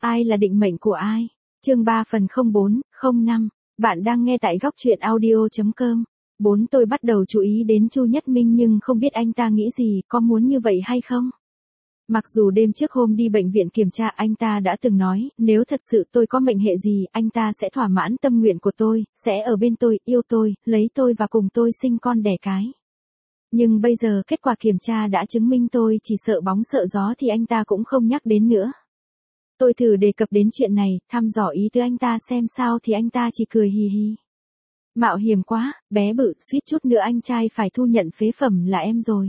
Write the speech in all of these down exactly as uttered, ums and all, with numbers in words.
Ai là định mệnh của ai? Chương ba phần không bốn, không năm. Bạn đang nghe tại góc truyện audio chấm com. bốn Tôi bắt đầu chú ý đến Chu Nhất Minh nhưng không biết anh ta nghĩ gì, có muốn như vậy hay không? Mặc dù đêm trước hôm đi bệnh viện kiểm tra anh ta đã từng nói, nếu thật sự tôi có mệnh hệ gì, anh ta sẽ thỏa mãn tâm nguyện của tôi, sẽ ở bên tôi, yêu tôi, lấy tôi và cùng tôi sinh con đẻ cái. Nhưng bây giờ kết quả kiểm tra đã chứng minh tôi chỉ sợ bóng sợ gió thì anh ta cũng không nhắc đến nữa. Tôi thử đề cập đến chuyện này, thăm dò ý tứ anh ta xem sao thì anh ta chỉ cười hì hì. Mạo hiểm quá, bé bự, suýt chút nữa anh trai phải thu nhận phế phẩm là em rồi.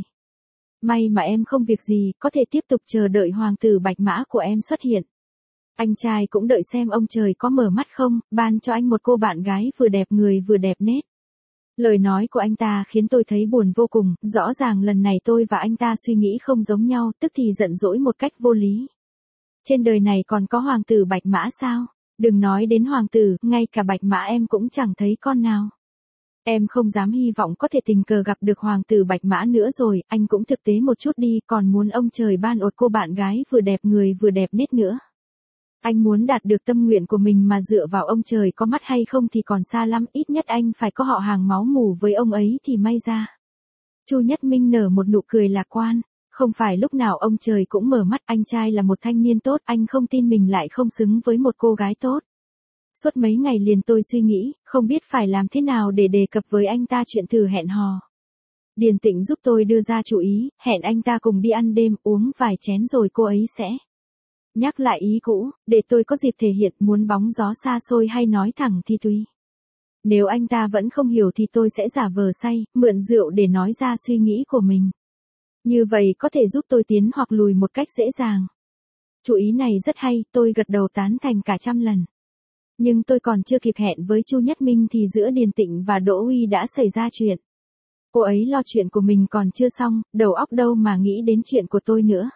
May mà em không việc gì, có thể tiếp tục chờ đợi hoàng tử bạch mã của em xuất hiện. Anh trai cũng đợi xem ông trời có mở mắt không, ban cho anh một cô bạn gái vừa đẹp người vừa đẹp nết. Lời nói của anh ta khiến tôi thấy buồn vô cùng, rõ ràng lần này tôi và anh ta suy nghĩ không giống nhau, tức thì giận dỗi một cách vô lý. Trên đời này còn có hoàng tử bạch mã sao? Đừng nói đến hoàng tử, ngay cả bạch mã em cũng chẳng thấy con nào. Em không dám hy vọng có thể tình cờ gặp được hoàng tử bạch mã nữa rồi, anh cũng thực tế một chút đi, còn muốn ông trời ban ột cô bạn gái vừa đẹp người vừa đẹp nết nữa. Anh muốn đạt được tâm nguyện của mình mà dựa vào ông trời có mắt hay không thì còn xa lắm, ít nhất anh phải có họ hàng máu mủ với ông ấy thì may ra. Chu Nhất Minh nở một nụ cười lạc quan, không phải lúc nào ông trời cũng mở mắt, anh trai là một thanh niên tốt, anh không tin mình lại không xứng với một cô gái tốt. Suốt mấy ngày liền tôi suy nghĩ, không biết phải làm thế nào để đề cập với anh ta chuyện thử hẹn hò. Điền Tịnh giúp tôi đưa ra chủ ý, hẹn anh ta cùng đi ăn đêm, uống vài chén rồi cô ấy sẽ nhắc lại ý cũ, để tôi có dịp thể hiện, muốn bóng gió xa xôi hay nói thẳng thì tùy. Nếu anh ta vẫn không hiểu thì tôi sẽ giả vờ say, mượn rượu để nói ra suy nghĩ của mình. Như vậy có thể giúp tôi tiến hoặc lùi một cách dễ dàng. Chủ ý này rất hay, tôi gật đầu tán thành cả trăm lần. Nhưng tôi còn chưa kịp hẹn với Chu Nhất Minh thì giữa Điền Tịnh và Đỗ Uy đã xảy ra chuyện. Cô ấy lo chuyện của mình còn chưa xong, đầu óc đâu mà nghĩ đến chuyện của tôi nữa.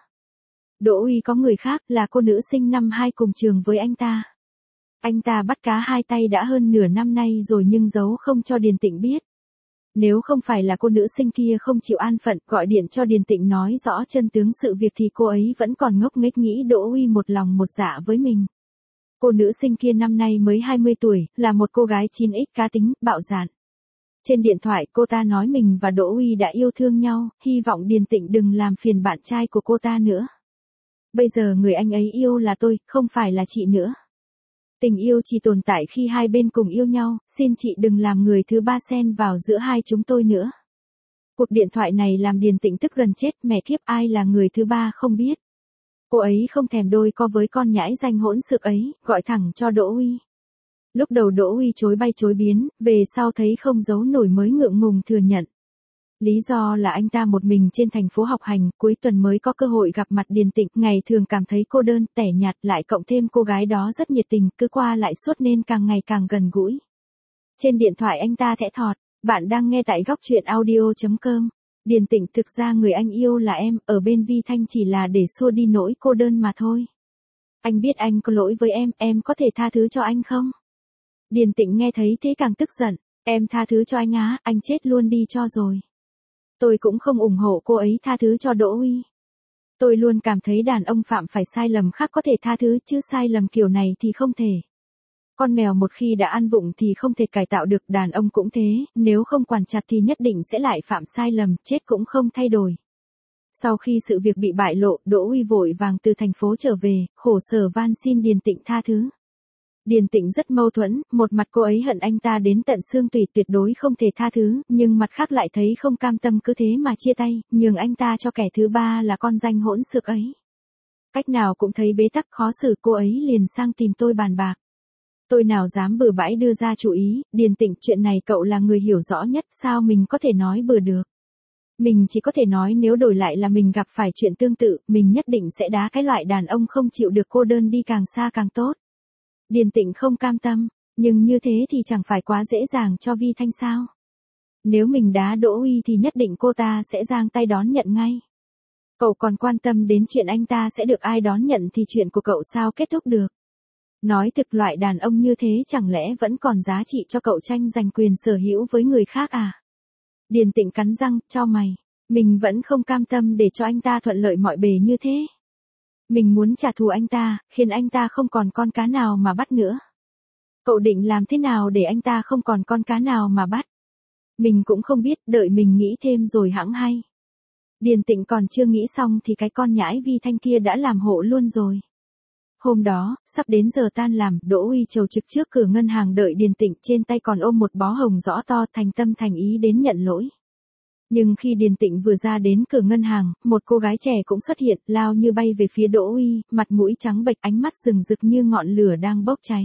Đỗ Uy có người khác, là cô nữ sinh năm hai cùng trường với anh ta. Anh ta bắt cá hai tay đã hơn nửa năm nay rồi nhưng giấu không cho Điền Tịnh biết. Nếu không phải là cô nữ sinh kia không chịu an phận gọi điện cho Điền Tịnh nói rõ chân tướng sự việc thì cô ấy vẫn còn ngốc nghếch nghĩ Đỗ Uy một lòng một dạ với mình. Cô nữ sinh kia năm nay mới hai mươi tuổi, là một cô gái chín x cá tính, bạo dạn. Trên điện thoại cô ta nói mình và Đỗ Uy đã yêu thương nhau, hy vọng Điền Tịnh đừng làm phiền bạn trai của cô ta nữa. Bây giờ người anh ấy yêu là tôi, không phải là chị nữa. Tình yêu chỉ tồn tại khi hai bên cùng yêu nhau, xin chị đừng làm người thứ ba xen vào giữa hai chúng tôi nữa. Cuộc điện thoại này làm Điền Tịnh tức gần chết, mẹ kiếp ai là người thứ ba không biết. Cô ấy không thèm đôi co với con nhãi danh hỗn xược ấy, gọi thẳng cho Đỗ Uy. Lúc đầu Đỗ Uy chối bay chối biến, về sau thấy không giấu nổi mới ngượng ngùng thừa nhận. Lý do là anh ta một mình trên thành phố học hành, cuối tuần mới có cơ hội gặp mặt Điền Tịnh, ngày thường cảm thấy cô đơn, tẻ nhạt, lại cộng thêm cô gái đó rất nhiệt tình, cứ qua lại suốt nên càng ngày càng gần gũi. Trên điện thoại anh ta thẽ thọt, bạn đang nghe tại góc truyện audio chấm com. Điền Tịnh, thực ra người anh yêu là em, ở bên Vi Thanh chỉ là để xua đi nỗi cô đơn mà thôi. Anh biết anh có lỗi với em, em có thể tha thứ cho anh không? Điền Tịnh nghe thấy thế càng tức giận, em tha thứ cho anh á, anh chết luôn đi cho rồi. Tôi cũng không ủng hộ cô ấy tha thứ cho Đỗ Uy. Tôi luôn cảm thấy đàn ông phạm phải sai lầm khác có thể tha thứ chứ sai lầm kiểu này thì không thể. Con mèo một khi đã ăn vụng thì không thể cải tạo được, đàn ông cũng thế, nếu không quản chặt thì nhất định sẽ lại phạm sai lầm, chết cũng không thay đổi. Sau khi sự việc bị bại lộ, Đỗ Uy vội vàng từ thành phố trở về, khổ sở van xin Điền Tịnh tha thứ. Điền Tịnh rất mâu thuẫn, một mặt cô ấy hận anh ta đến tận xương tủy tuyệt đối không thể tha thứ, nhưng mặt khác lại thấy không cam tâm cứ thế mà chia tay, nhường anh ta cho kẻ thứ ba là con danh hỗn xược ấy. Cách nào cũng thấy bế tắc khó xử, cô ấy liền sang tìm tôi bàn bạc. Tôi nào dám bừa bãi đưa ra chủ ý, Điền Tịnh, chuyện này cậu là người hiểu rõ nhất, sao mình có thể nói bừa được. Mình chỉ có thể nói nếu đổi lại là mình gặp phải chuyện tương tự, mình nhất định sẽ đá cái loại đàn ông không chịu được cô đơn đi càng xa càng tốt. Điền Tịnh không cam tâm, nhưng như thế thì chẳng phải quá dễ dàng cho Vi Thanh sao. Nếu mình đá Đỗ Uy thì nhất định cô ta sẽ giang tay đón nhận ngay. Cậu còn quan tâm đến chuyện anh ta sẽ được ai đón nhận thì chuyện của cậu sao kết thúc được. Nói thực, loại đàn ông như thế chẳng lẽ vẫn còn giá trị cho cậu tranh giành quyền sở hữu với người khác à? Điền Tịnh cắn răng, chau mày, mình vẫn không cam tâm để cho anh ta thuận lợi mọi bề như thế. Mình muốn trả thù anh ta, khiến anh ta không còn con cá nào mà bắt nữa. Cậu định làm thế nào để anh ta không còn con cá nào mà bắt? Mình cũng không biết, đợi mình nghĩ thêm rồi hẵng hay. Điền Tịnh còn chưa nghĩ xong thì cái con nhãi Vi Thanh kia đã làm hộ luôn rồi. Hôm đó, sắp đến giờ tan làm, Đỗ Uy chầu trực trước cửa ngân hàng đợi Điền Tịnh, trên tay còn ôm một bó hồng rõ to, thành tâm thành ý đến nhận lỗi. Nhưng khi Điền Tịnh vừa ra đến cửa ngân hàng, một cô gái trẻ cũng xuất hiện, lao như bay về phía Đỗ Uy, mặt mũi trắng bệch, ánh mắt rừng rực như ngọn lửa đang bốc cháy.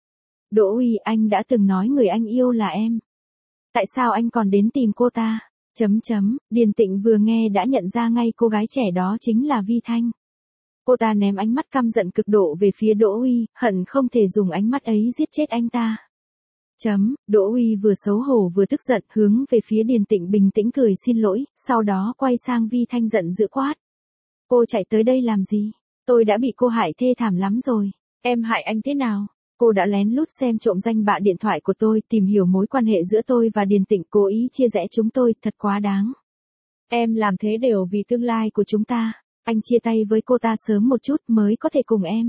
Đỗ Uy, anh đã từng nói người anh yêu là em. Tại sao anh còn đến tìm cô ta? Chấm chấm, Điền Tịnh vừa nghe đã nhận ra ngay cô gái trẻ đó chính là Vi Thanh. Cô ta ném ánh mắt căm giận cực độ về phía Đỗ Uy, hận không thể dùng ánh mắt ấy giết chết anh ta. Chấm, Đỗ Uy vừa xấu hổ vừa tức giận, hướng về phía Điền Tịnh bình tĩnh cười xin lỗi, sau đó quay sang Vi Thanh giận dữ quát. Cô chạy tới đây làm gì? Tôi đã bị cô hại thê thảm lắm rồi. Em hại anh thế nào? Cô đã lén lút xem trộm danh bạ điện thoại của tôi, tìm hiểu mối quan hệ giữa tôi và Điền Tịnh, cố ý chia rẽ chúng tôi, thật quá đáng. Em làm thế đều vì tương lai của chúng ta. Anh chia tay với cô ta sớm một chút mới có thể cùng em.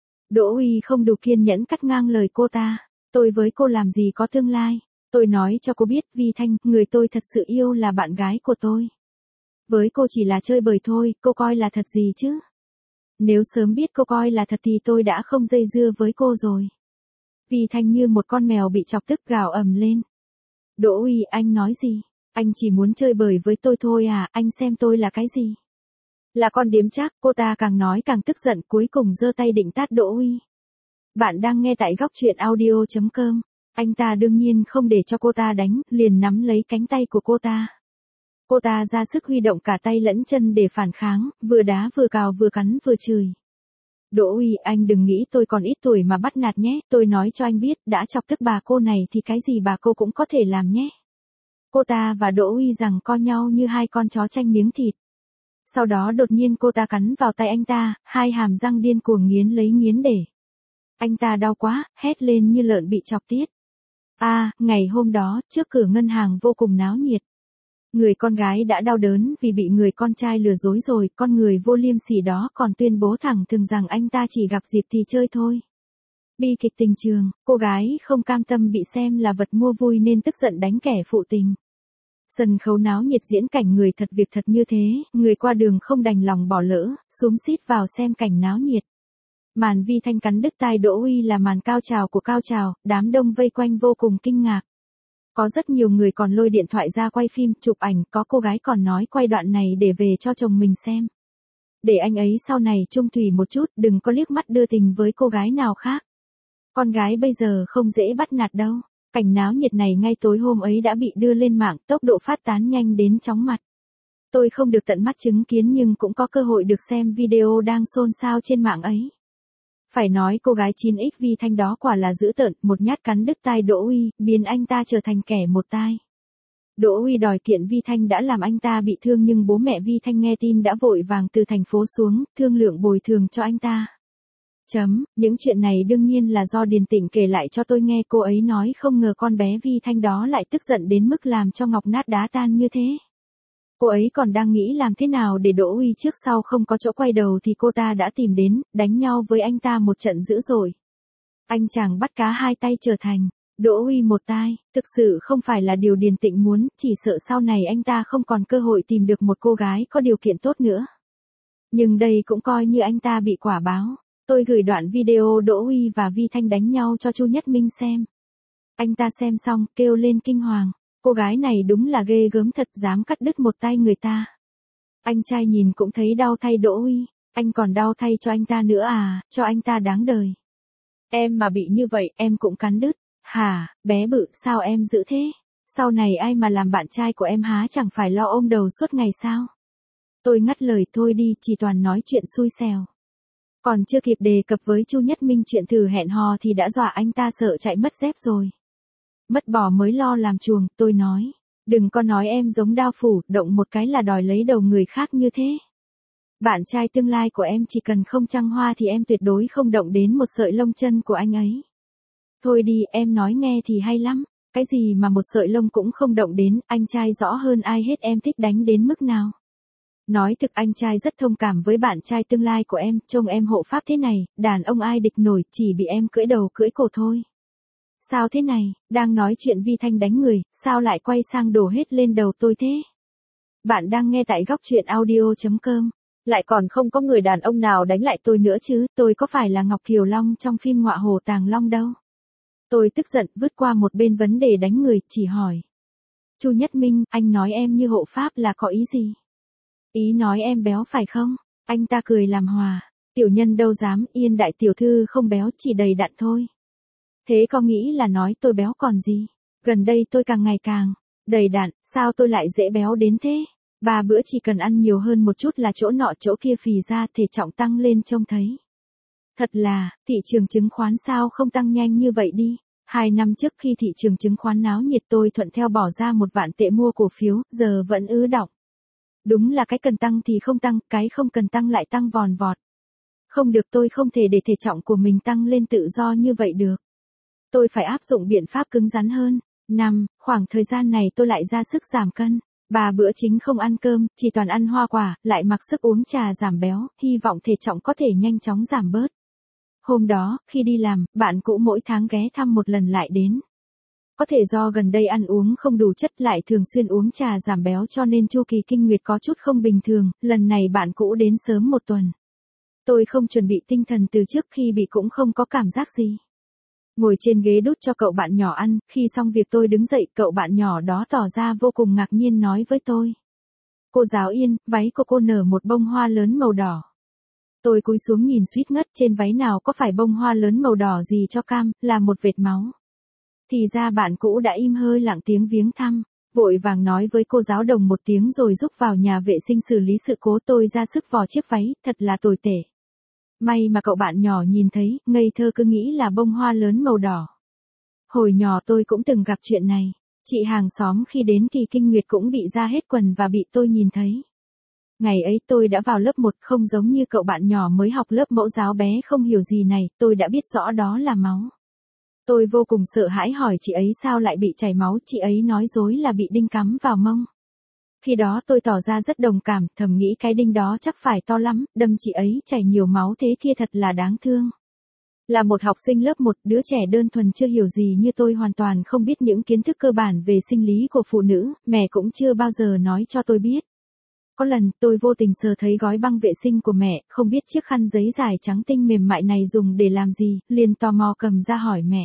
Đỗ Uy không đủ kiên nhẫn cắt ngang lời cô ta. Tôi với cô làm gì có tương lai. Tôi nói cho cô biết, Vi Thanh, người tôi thật sự yêu là bạn gái của tôi. Với cô chỉ là chơi bời thôi, cô coi là thật gì chứ? Nếu sớm biết cô coi là thật thì tôi đã không dây dưa với cô rồi. Vi Thanh như một con mèo bị chọc tức gào ầm lên. Đỗ Uy, anh nói gì? Anh chỉ muốn chơi bời với tôi thôi à, anh xem tôi là cái gì? Là con điếm trác, cô ta càng nói càng tức giận, cuối cùng giơ tay định tát Đỗ Uy. Bạn đang nghe tại góc truyện audio chấm com. Anh ta đương nhiên không để cho cô ta đánh, liền nắm lấy cánh tay của cô ta. Cô ta ra sức huy động cả tay lẫn chân để phản kháng, vừa đá vừa cào vừa cắn vừa chửi. Đỗ Uy, anh đừng nghĩ tôi còn ít tuổi mà bắt nạt nhé, tôi nói cho anh biết, đã chọc tức bà cô này thì cái gì bà cô cũng có thể làm nhé. Cô ta và Đỗ Uy giằng co nhau như hai con chó tranh miếng thịt. Sau đó đột nhiên cô ta cắn vào tay anh ta, hai hàm răng điên cuồng nghiến lấy nghiến để. Anh ta đau quá, hét lên như lợn bị chọc tiết. À, ngày hôm đó, trước cửa ngân hàng vô cùng náo nhiệt. Người con gái đã đau đớn vì bị người con trai lừa dối rồi, con người vô liêm sỉ đó còn tuyên bố thẳng thừng rằng anh ta chỉ gặp dịp thì chơi thôi. Bi kịch tình trường, cô gái không cam tâm bị xem là vật mua vui nên tức giận đánh kẻ phụ tình. Sân khấu náo nhiệt diễn cảnh người thật việc thật như thế, người qua đường không đành lòng bỏ lỡ, xúm xít vào xem cảnh náo nhiệt. Màn Vi Thanh cắn đứt tai Đỗ Uy là màn cao trào của cao trào, đám đông vây quanh vô cùng kinh ngạc. Có rất nhiều người còn lôi điện thoại ra quay phim, chụp ảnh, có cô gái còn nói quay đoạn này để về cho chồng mình xem. Để anh ấy sau này trung thủy một chút, đừng có liếc mắt đưa tình với cô gái nào khác. Con gái bây giờ không dễ bắt nạt đâu. Cảnh náo nhiệt này ngay tối hôm ấy đã bị đưa lên mạng, tốc độ phát tán nhanh đến chóng mặt. Tôi không được tận mắt chứng kiến nhưng cũng có cơ hội được xem video đang xôn xao trên mạng ấy. Phải nói cô gái chín x Vi Thanh đó quả là dữ tợn, một nhát cắn đứt tai Đỗ Uy, biến anh ta trở thành kẻ một tai. Đỗ Uy đòi kiện Vi Thanh đã làm anh ta bị thương nhưng bố mẹ Vi Thanh nghe tin đã vội vàng từ thành phố xuống, thương lượng bồi thường cho anh ta. Chấm, những chuyện này đương nhiên là do Điền Tịnh kể lại cho tôi nghe, cô ấy nói không ngờ con bé Vi Thanh đó lại tức giận đến mức làm cho ngọc nát đá tan như thế. Cô ấy còn đang nghĩ làm thế nào để Đỗ Uy trước sau không có chỗ quay đầu thì cô ta đã tìm đến, đánh nhau với anh ta một trận dữ dội. Anh chàng bắt cá hai tay trở thành Đỗ Uy một tai, thực sự không phải là điều Điền Tịnh muốn, chỉ sợ sau này anh ta không còn cơ hội tìm được một cô gái có điều kiện tốt nữa. Nhưng đây cũng coi như anh ta bị quả báo. Tôi gửi đoạn video Đỗ Uy và Vi Thanh đánh nhau cho Chu Nhất Minh xem. Anh ta xem xong, kêu lên kinh hoàng. Cô gái này đúng là ghê gớm thật, dám cắt đứt một tay người ta. Anh trai nhìn cũng thấy đau thay Đỗ Uy, anh còn đau thay cho anh ta nữa à, cho anh ta đáng đời. Em mà bị như vậy, em cũng cắn đứt. Hả, bé bự, sao em dữ thế? Sau này ai mà làm bạn trai của em há chẳng phải lo ôm đầu suốt ngày sao? Tôi ngắt lời, thôi đi, chỉ toàn nói chuyện xui xẻo. Còn chưa kịp đề cập với Chu Nhất Minh chuyện thử hẹn hò thì đã dọa anh ta sợ chạy mất dép rồi. Mất bò mới lo làm chuồng, tôi nói. Đừng có nói em giống đao phủ, động một cái là đòi lấy đầu người khác như thế. Bạn trai tương lai của em chỉ cần không trăng hoa thì em tuyệt đối không động đến một sợi lông chân của anh ấy. Thôi đi, em nói nghe thì hay lắm. Cái gì mà một sợi lông cũng không động đến, anh trai rõ hơn ai hết, em thích đánh đến mức nào. Nói thực anh trai rất thông cảm với bạn trai tương lai của em, trông em hộ pháp thế này, đàn ông ai địch nổi, chỉ bị em cưỡi đầu cưỡi cổ thôi. Sao thế này, đang nói chuyện Vi Thanh đánh người, sao lại quay sang đổ hết lên đầu tôi thế? Bạn đang nghe tại góc truyện audio.com. Lại còn không có người đàn ông nào đánh lại tôi nữa chứ, tôi có phải là Ngọc Kiều Long trong phim Ngọa Hổ Tàng Long đâu. Tôi tức giận, vứt qua một bên vấn đề đánh người, chỉ hỏi. Chu Nhất Minh, anh nói em như hộ pháp là có ý gì? Ý nói em béo phải không? Anh ta cười làm hòa. Tiểu nhân đâu dám, Yên đại tiểu thư không béo, chỉ đầy đặn thôi. Thế có nghĩ là nói tôi béo còn gì? Gần đây tôi càng ngày càng đầy đặn, sao tôi lại dễ béo đến thế? Ba bữa chỉ cần ăn nhiều hơn một chút là chỗ nọ chỗ kia phì ra, thể trọng tăng lên trông thấy. Thật là, thị trường chứng khoán sao không tăng nhanh như vậy đi. Hai năm trước khi thị trường chứng khoán náo nhiệt tôi thuận theo bỏ ra một vạn tệ mua cổ phiếu, giờ vẫn ứ đọng. Đúng là cái cần tăng thì không tăng, cái không cần tăng lại tăng vòn vọt. Không được, tôi không thể để thể trọng của mình tăng lên tự do như vậy được. Tôi phải áp dụng biện pháp cứng rắn hơn. Năm, khoảng thời gian này tôi lại ra sức giảm cân. Ba bữa chính không ăn cơm, chỉ toàn ăn hoa quả, lại mặc sức uống trà giảm béo, hy vọng thể trọng có thể nhanh chóng giảm bớt. Hôm đó, khi đi làm, bạn cũ mỗi tháng ghé thăm một lần lại đến. Có thể do gần đây ăn uống không đủ chất lại thường xuyên uống trà giảm béo cho nên chu kỳ kinh nguyệt có chút không bình thường, lần này bạn cũ đến sớm một tuần. Tôi không chuẩn bị tinh thần từ trước khi bị cũng không có cảm giác gì. Ngồi trên ghế đút cho cậu bạn nhỏ ăn, khi xong việc tôi đứng dậy, cậu bạn nhỏ đó tỏ ra vô cùng ngạc nhiên nói với tôi. Cô giáo Yên, váy của cô nở một bông hoa lớn màu đỏ. Tôi cúi xuống nhìn suýt ngất, trên váy nào có phải bông hoa lớn màu đỏ gì cho cam, là một vệt máu. Thì ra bạn cũ đã im hơi lặng tiếng viếng thăm, vội vàng nói với cô giáo đồng một tiếng rồi rúc vào nhà vệ sinh xử lý sự cố. Tôi ra sức vò chiếc váy, thật là tồi tệ. May mà cậu bạn nhỏ nhìn thấy, ngây thơ cứ nghĩ là bông hoa lớn màu đỏ. Hồi nhỏ tôi cũng từng gặp chuyện này, chị hàng xóm khi đến kỳ kinh nguyệt cũng bị ra hết quần và bị tôi nhìn thấy. Ngày ấy tôi đã vào lớp một, không giống như cậu bạn nhỏ mới học lớp mẫu giáo bé không hiểu gì này, tôi đã biết rõ đó là máu. Tôi vô cùng sợ hãi hỏi chị ấy sao lại bị chảy máu, chị ấy nói dối là bị đinh cắm vào mông. Khi đó tôi tỏ ra rất đồng cảm, thầm nghĩ cái đinh đó chắc phải to lắm, đâm chị ấy chảy nhiều máu thế kia thật là đáng thương. Là một học sinh lớp một, đứa trẻ đơn thuần chưa hiểu gì như tôi hoàn toàn không biết những kiến thức cơ bản về sinh lý của phụ nữ, mẹ cũng chưa bao giờ nói cho tôi biết. Có lần, tôi vô tình sờ thấy gói băng vệ sinh của mẹ, không biết chiếc khăn giấy dài trắng tinh mềm mại này dùng để làm gì, liền tò mò cầm ra hỏi mẹ.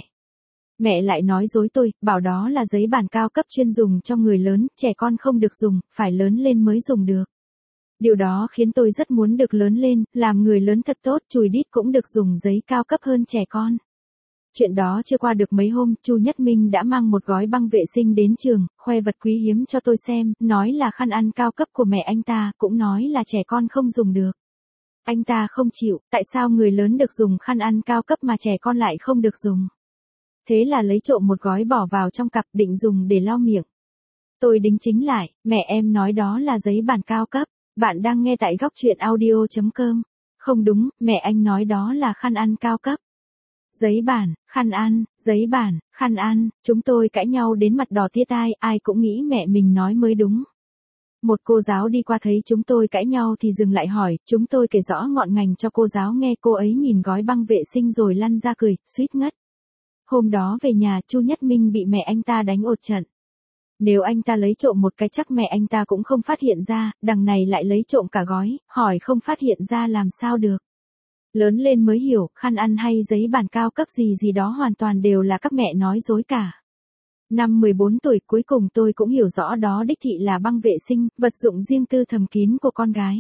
Mẹ lại nói dối tôi, bảo đó là giấy bàn cao cấp chuyên dùng cho người lớn, trẻ con không được dùng, phải lớn lên mới dùng được. Điều đó khiến tôi rất muốn được lớn lên, làm người lớn thật tốt, chùi đít cũng được dùng giấy cao cấp hơn trẻ con. Chuyện đó chưa qua được mấy hôm, Chu Nhất Minh đã mang một gói băng vệ sinh đến trường, khoe vật quý hiếm cho tôi xem, nói là khăn ăn cao cấp của mẹ anh ta, cũng nói là trẻ con không dùng được. Anh ta không chịu, tại sao người lớn được dùng khăn ăn cao cấp mà trẻ con lại không được dùng? Thế là lấy trộm một gói bỏ vào trong cặp định dùng để lau miệng. Tôi đính chính lại, mẹ em nói đó là giấy bàn cao cấp, bạn đang nghe tại góc truyện audio.com. Không đúng, mẹ anh nói đó là khăn ăn cao cấp. Giấy bàn, khăn ăn, giấy bàn, khăn ăn, chúng tôi cãi nhau đến mặt đỏ tía tai, ai cũng nghĩ mẹ mình nói mới đúng. Một cô giáo đi qua thấy chúng tôi cãi nhau thì dừng lại hỏi, chúng tôi kể rõ ngọn ngành cho cô giáo nghe, cô ấy nhìn gói băng vệ sinh rồi lăn ra cười, suýt ngất. Hôm đó về nhà, Chu Nhất Minh bị mẹ anh ta đánh một trận. Nếu anh ta lấy trộm một cái chắc mẹ anh ta cũng không phát hiện ra, đằng này lại lấy trộm cả gói, hỏi không phát hiện ra làm sao được. Lớn lên mới hiểu, khăn ăn hay giấy bàn cao cấp gì gì đó hoàn toàn đều là các mẹ nói dối cả. Năm mười bốn tuổi cuối cùng tôi cũng hiểu rõ đó đích thị là băng vệ sinh, vật dụng riêng tư thầm kín của con gái.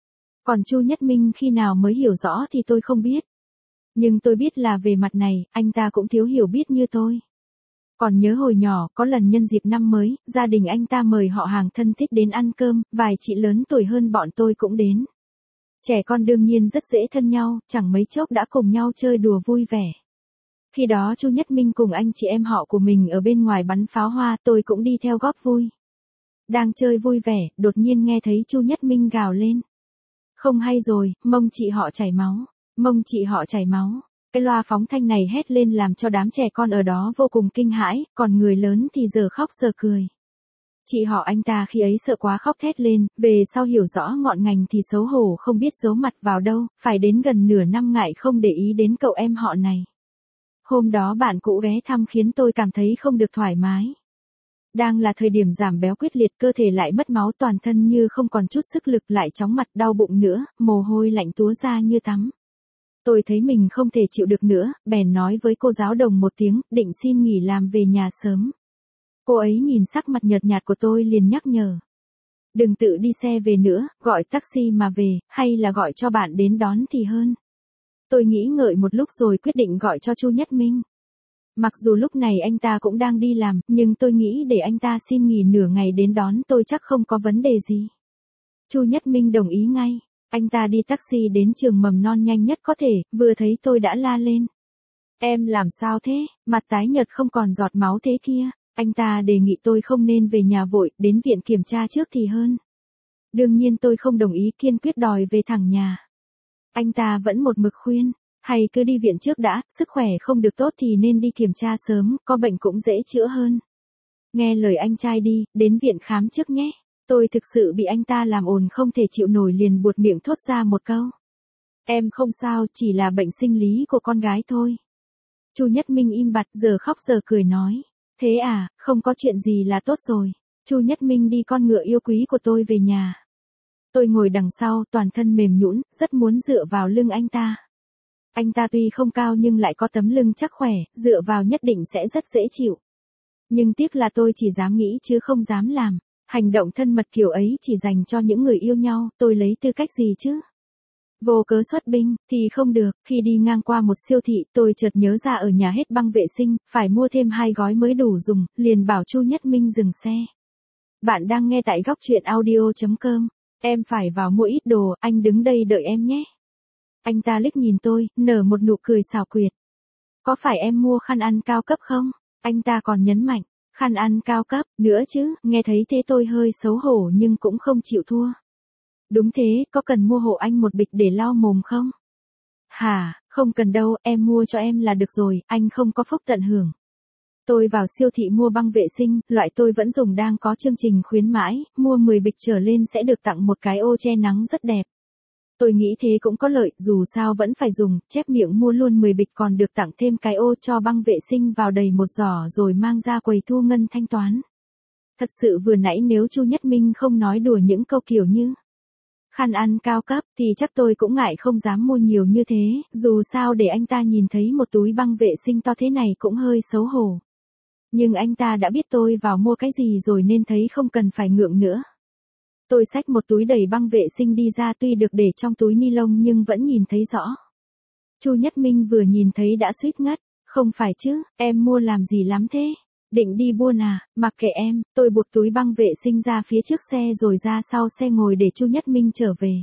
Còn Chu Nhất Minh khi nào mới hiểu rõ thì tôi không biết. Nhưng tôi biết là về mặt này, anh ta cũng thiếu hiểu biết như tôi. Còn nhớ hồi nhỏ, có lần nhân dịp năm mới, gia đình anh ta mời họ hàng thân thích đến ăn cơm, vài chị lớn tuổi hơn bọn tôi cũng đến. Trẻ con đương nhiên rất dễ thân nhau, chẳng mấy chốc đã cùng nhau chơi đùa vui vẻ. Khi đó Chu Nhất Minh cùng anh chị em họ của mình ở bên ngoài bắn pháo hoa, tôi cũng đi theo góp vui. Đang chơi vui vẻ, đột nhiên nghe thấy Chu Nhất Minh gào lên. Không hay rồi, mông chị họ chảy máu, mông chị họ chảy máu. Cái loa phóng thanh này hét lên làm cho đám trẻ con ở đó vô cùng kinh hãi, còn người lớn thì giờ khóc giờ cười. Chị họ anh ta khi ấy sợ quá khóc thét lên, về sau hiểu rõ ngọn ngành thì xấu hổ không biết giấu mặt vào đâu, phải đến gần nửa năm ngại không để ý đến cậu em họ này. Hôm đó bạn cũ ghé thăm khiến tôi cảm thấy không được thoải mái. Đang là thời điểm giảm béo quyết liệt, cơ thể lại mất máu, toàn thân như không còn chút sức lực, lại chóng mặt, đau bụng nữa, mồ hôi lạnh túa ra như tắm. Tôi thấy mình không thể chịu được nữa, bèn nói với cô giáo đồng một tiếng, định xin nghỉ làm về nhà sớm. Cô ấy nhìn sắc mặt nhợt nhạt của tôi liền nhắc nhở. Đừng tự đi xe về nữa, gọi taxi mà về, hay là gọi cho bạn đến đón thì hơn. Tôi nghĩ ngợi một lúc rồi quyết định gọi cho Chu Nhất Minh. Mặc dù lúc này anh ta cũng đang đi làm, nhưng tôi nghĩ để anh ta xin nghỉ nửa ngày đến đón tôi chắc không có vấn đề gì. Chu Nhất Minh đồng ý ngay. Anh ta đi taxi đến trường mầm non nhanh nhất có thể, vừa thấy tôi đã la lên. Em làm sao thế, mặt tái nhợt không còn giọt máu thế kia. Anh ta đề nghị tôi không nên về nhà vội, đến viện kiểm tra trước thì hơn. Đương nhiên tôi không đồng ý, kiên quyết đòi về thẳng nhà. Anh ta vẫn một mực khuyên, hay cứ đi viện trước đã, sức khỏe không được tốt thì nên đi kiểm tra sớm, có bệnh cũng dễ chữa hơn. Nghe lời anh trai đi, đến viện khám trước nhé. Tôi thực sự bị anh ta làm ồn không thể chịu nổi, liền buột miệng thốt ra một câu. Em không sao, chỉ là bệnh sinh lý của con gái thôi. Chu Nhất Minh im bặt, giờ khóc giờ cười nói. Thế à, không có chuyện gì là tốt rồi. Chu Nhất Minh đi con ngựa yêu quý của tôi về nhà. Tôi ngồi đằng sau, toàn thân mềm nhũn, rất muốn dựa vào lưng anh ta. Anh ta tuy không cao nhưng lại có tấm lưng chắc khỏe, dựa vào nhất định sẽ rất dễ chịu. Nhưng tiếc là tôi chỉ dám nghĩ chứ không dám làm. Hành động thân mật kiểu ấy chỉ dành cho những người yêu nhau, tôi lấy tư cách gì chứ? Vô cớ xuất binh, thì không được. Khi đi ngang qua một siêu thị, tôi chợt nhớ ra ở nhà hết băng vệ sinh, phải mua thêm hai gói mới đủ dùng, liền bảo Chu Nhất Minh dừng xe. Bạn đang nghe tại góc truyện audio chấm com. Em phải vào mua ít đồ, anh đứng đây đợi em nhé. Anh ta liếc nhìn tôi, nở một nụ cười xảo quyệt. Có phải em mua khăn ăn cao cấp không? Anh ta còn nhấn mạnh. Khăn ăn cao cấp, nữa chứ, nghe thấy thế tôi hơi xấu hổ nhưng cũng không chịu thua. Đúng thế, có cần mua hộ anh một bịch để lau mồm không? Hả, không cần đâu, em mua cho em là được rồi, anh không có phúc tận hưởng. Tôi vào siêu thị mua băng vệ sinh, loại tôi vẫn dùng đang có chương trình khuyến mãi, mua mười bịch trở lên sẽ được tặng một cái ô che nắng rất đẹp. Tôi nghĩ thế cũng có lợi, dù sao vẫn phải dùng, chép miệng mua luôn mười bịch còn được tặng thêm cái ô, cho băng vệ sinh vào đầy một giỏ rồi mang ra quầy thu ngân thanh toán. Thật sự vừa nãy nếu Chu Nhất Minh không nói đùa những câu kiểu như khăn ăn cao cấp thì chắc tôi cũng ngại không dám mua nhiều như thế, dù sao để anh ta nhìn thấy một túi băng vệ sinh to thế này cũng hơi xấu hổ. Nhưng anh ta đã biết tôi vào mua cái gì rồi nên thấy không cần phải ngượng nữa. Tôi xách một túi đầy băng vệ sinh đi ra, tuy được để trong túi ni lông nhưng vẫn nhìn thấy rõ. Chu Nhất Minh vừa nhìn thấy đã suýt ngất, không phải chứ, em mua làm gì lắm thế? Định đi buôn à, mặc kệ em, tôi buộc túi băng vệ sinh ra phía trước xe rồi ra sau xe ngồi để Chu Nhất Minh trở về.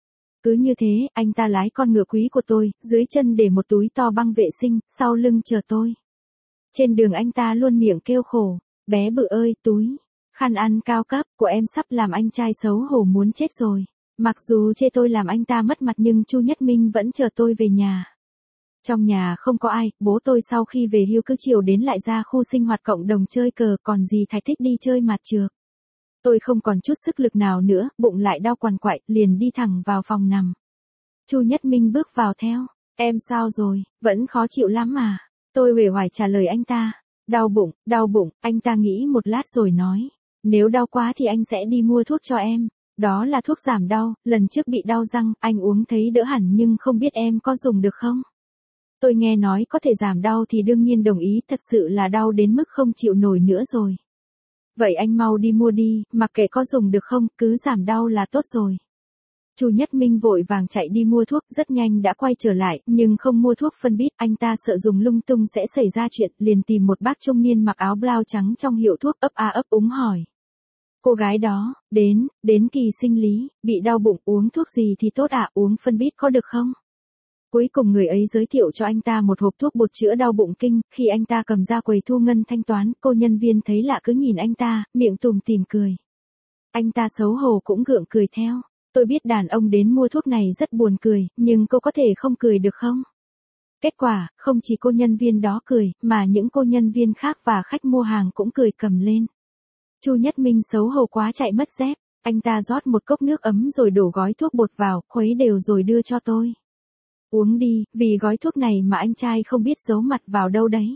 Cứ như thế, anh ta lái con ngựa quý của tôi, dưới chân để một túi to băng vệ sinh, sau lưng chờ tôi. Trên đường anh ta luôn miệng kêu khổ, bé bự ơi, túi khăn ăn cao cấp của em sắp làm anh trai xấu hổ muốn chết rồi. Mặc dù chê tôi làm anh ta mất mặt nhưng Chu Nhất Minh vẫn chờ tôi về nhà. Trong nhà không có ai, bố tôi sau khi về hưu cứ chiều đến lại ra khu sinh hoạt cộng đồng chơi cờ, còn dì Thạch thích đi chơi mặt trượt. Tôi không còn chút sức lực nào nữa, bụng lại đau quằn quại, liền đi thẳng vào phòng nằm. Chu Nhất Minh bước vào theo. Em sao rồi, vẫn khó chịu lắm à? Tôi uể oải trả lời anh ta. Đau bụng, đau bụng, anh ta nghĩ một lát rồi nói. Nếu đau quá thì anh sẽ đi mua thuốc cho em. Đó là thuốc giảm đau, lần trước bị đau răng, anh uống thấy đỡ hẳn nhưng không biết em có dùng được không? Tôi nghe nói có thể giảm đau thì đương nhiên đồng ý, thật sự là đau đến mức không chịu nổi nữa rồi. Vậy anh mau đi mua đi, mặc kệ có dùng được không, cứ giảm đau là tốt rồi. Chu Nhất Minh vội vàng chạy đi mua thuốc, rất nhanh đã quay trở lại, nhưng không mua thuốc phân bít, anh ta sợ dùng lung tung sẽ xảy ra chuyện, liền tìm một bác trung niên mặc áo blau trắng trong hiệu thuốc, ấp a ấp úng hỏi. Cô gái đó, đến, đến kỳ sinh lý, bị đau bụng, uống thuốc gì thì tốt ạ, uống phân bít có được không? Cuối cùng người ấy giới thiệu cho anh ta một hộp thuốc bột chữa đau bụng kinh, khi anh ta cầm ra quầy thu ngân thanh toán, cô nhân viên thấy lạ cứ nhìn anh ta, miệng tùm tìm cười. Anh ta xấu hổ cũng gượng cười theo. Tôi biết đàn ông đến mua thuốc này rất buồn cười, nhưng cô có thể không cười được không? Kết quả, không chỉ cô nhân viên đó cười, mà những cô nhân viên khác và khách mua hàng cũng cười cầm lên. Chu Nhất Minh xấu hổ quá chạy mất dép, anh ta rót một cốc nước ấm rồi đổ gói thuốc bột vào, khuấy đều rồi đưa cho tôi. Uống đi, vì gói thuốc này mà anh trai không biết giấu mặt vào đâu đấy.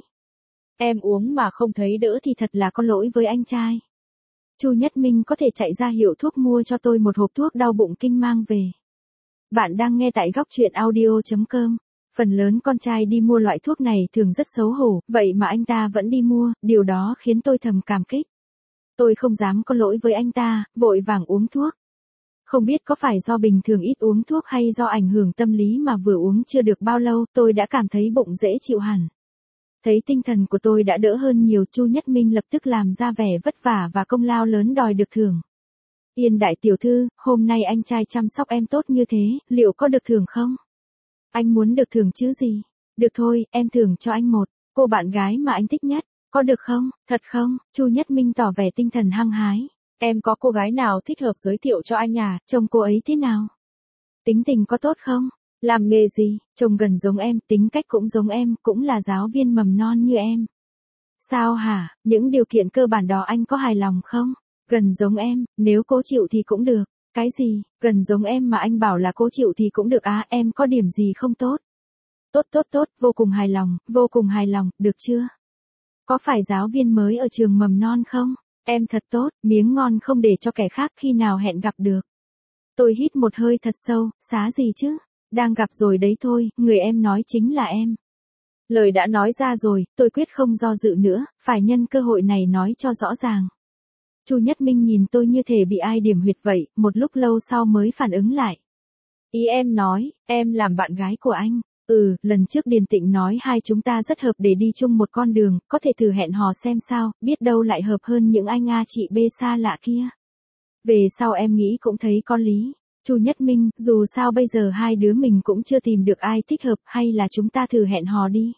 Em uống mà không thấy đỡ thì thật là có lỗi với anh trai. Chu Nhất Minh có thể chạy ra hiệu thuốc mua cho tôi một hộp thuốc đau bụng kinh mang về. Bạn đang nghe tại góc truyện audio chấm com. Phần lớn con trai đi mua loại thuốc này thường rất xấu hổ, vậy mà anh ta vẫn đi mua, điều đó khiến tôi thầm cảm kích. Tôi không dám có lỗi với anh ta, vội vàng uống thuốc. Không biết có phải do bình thường ít uống thuốc hay do ảnh hưởng tâm lý mà vừa uống chưa được bao lâu tôi đã cảm thấy bụng dễ chịu hẳn. Thấy tinh thần của tôi đã đỡ hơn nhiều, Chu Nhất Minh lập tức làm ra vẻ vất vả và công lao lớn đòi được thưởng. Yên đại tiểu thư, hôm nay anh trai chăm sóc em tốt như thế, liệu có được thưởng không? Anh muốn được thưởng chứ gì? Được thôi, em thưởng cho anh một cô bạn gái mà anh thích nhất. Có được không? Thật không? Chu Nhất Minh tỏ vẻ tinh thần hăng hái. Em có cô gái nào thích hợp giới thiệu cho anh à? Trông cô ấy thế nào? Tính tình có tốt không? Làm nghề gì? Trông gần giống em, tính cách cũng giống em, cũng là giáo viên mầm non như em. Sao hả? Những điều kiện cơ bản đó anh có hài lòng không? Gần giống em, nếu cố chịu thì cũng được. Cái gì? Gần giống em mà anh bảo là cố chịu thì cũng được à? Em có điểm gì không tốt? Tốt tốt tốt, vô cùng hài lòng, vô cùng hài lòng, được chưa? Có phải giáo viên mới ở trường mầm non không? Em thật tốt, miếng ngon không để cho kẻ khác, khi nào hẹn gặp được. Tôi hít một hơi thật sâu, xá gì chứ? Đang gặp rồi đấy thôi, người em nói chính là em. Lời đã nói ra rồi, tôi quyết không do dự nữa, phải nhân cơ hội này nói cho rõ ràng. Chu Nhất Minh nhìn tôi như thể bị ai điểm huyệt vậy, một lúc lâu sau mới phản ứng lại. Ý em nói, em làm bạn gái của anh. Ừ, lần trước Điền Tịnh nói hai chúng ta rất hợp để đi chung một con đường, có thể thử hẹn hò xem sao, biết đâu lại hợp hơn những anh a chị bê xa lạ kia. Về sau em nghĩ cũng thấy có lý. Chu Nhất Minh, dù sao bây giờ hai đứa mình cũng chưa tìm được ai thích hợp, hay là chúng ta thử hẹn hò đi.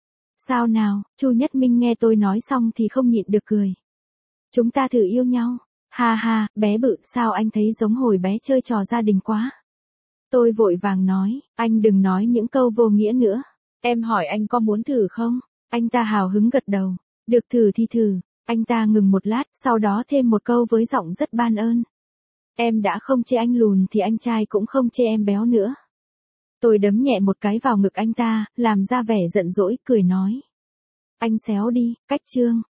Sao nào? Chu Nhất Minh nghe tôi nói xong thì không nhịn được cười. Chúng ta thử yêu nhau. Ha ha, bé bự, sao anh thấy giống hồi bé chơi trò gia đình quá. Tôi vội vàng nói, anh đừng nói những câu vô nghĩa nữa. Em hỏi anh có muốn thử không? Anh ta hào hứng gật đầu. Được, thử thì thử. Anh ta ngừng một lát, sau đó thêm một câu với giọng rất ban ơn. Em đã không chê anh lùn thì anh trai cũng không chê em béo nữa. Tôi đấm nhẹ một cái vào ngực anh ta, làm ra vẻ giận dỗi, cười nói. Anh xéo đi, cách chương.